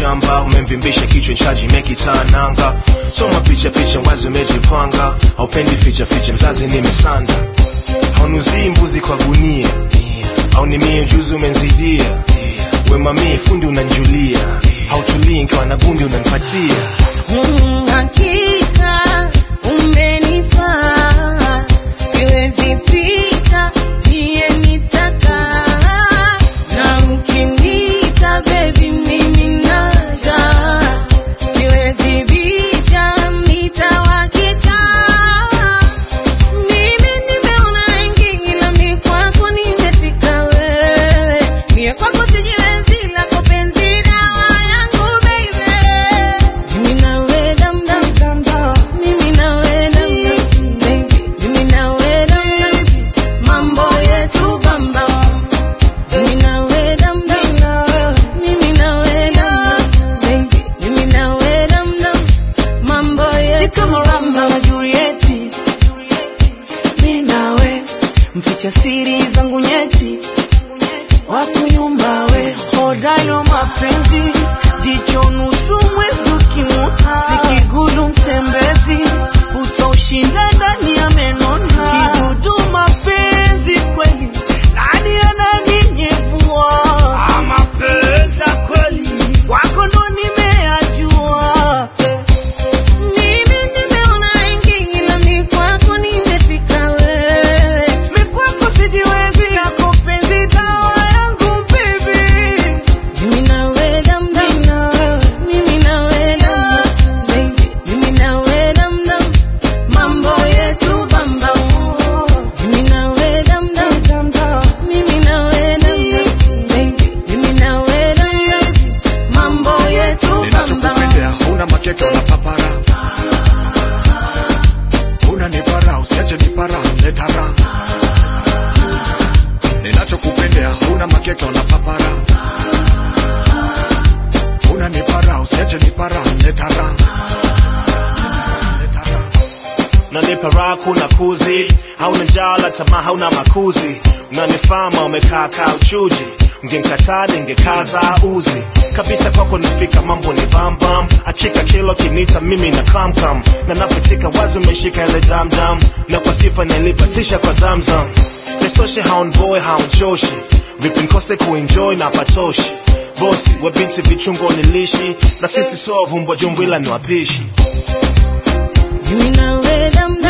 shamba, umemvimbisha kichwa nchaji mekitananga. Soma picha picha wazi umejipanga, haupendi ficha ficha mzazi nimesanda. Haunuzii mbuzi kwa gunia, au ni mie ujuzi umenzidia. We mami fundi unanjulia, hautulii nkiwa na gundi unanipatia. Hakika umenifaa, siwezi pita niye nitaka. Na ukiniita baby mimi naja, siwezi bisha nitawakicha. Mimi nimeona wengi ila mimi kwako nimefika wewe. Mie kwako sijiwezi lako penzi dawa yangu baby. Mimi nawe dam dam dam dam, mimi nawe dam dam baby, mimi nawe dam dam, mambo yetu bam bam. Mimi nawe dam dam, mimi nawe dam dam baby, mimi nawe dam dam, mambo yetu kama Romeo na Juliet. Mimi nawe mficha siri zangu nyeti, wakunyumba we hodano mapenzi, jicho nusu mwezi ukimuta, sikigulu mtembezi, utaushinda ndani ya menona. Kidudu mapenzi kweli, nani ananinyevua? Mapenzi kweli, wako ndo nimeyajua. Mimi nimeona wengi ila mimi kwako nimefika wewe. Mimi kwako sijiwezi, yako penzi dawa yangu baby. Mimi nawe dam dam, mimi nawe dam dam baby, mimi nawe dam dam, mambo yetu bam bam. Mimi nawe dam dam, mimi nawe dam dam baby, mimi nawe dam dam, mambo yetu bam bam. Ninachokupendea huna makeke wala papara, huna nipara usiache nipara leta raha. Ninachokupendea huna makeke wala papara, huna nipara usiache nipara leta raha. Nanipa raha kuna kuzi, hauna njala tamaa hauna makuzi. Unanifama umekaa kaa uchuji, ungenikataa ningekaza uzi. Kabisa kwako nifika mambo ni bam bam, achika kilo kinita mimi na kam kam. Na napitika wazi umeshika ile dam dam, na kwa sifa nilipatisha kwa zamzam. Nesoshe haun boy haun choshi, vipi nkose kuenjoy na patoshi. Bosi we binti vichungo nilishi, na sisi so vumbwa jumbo ila ni wapishi. Mimi nawe dam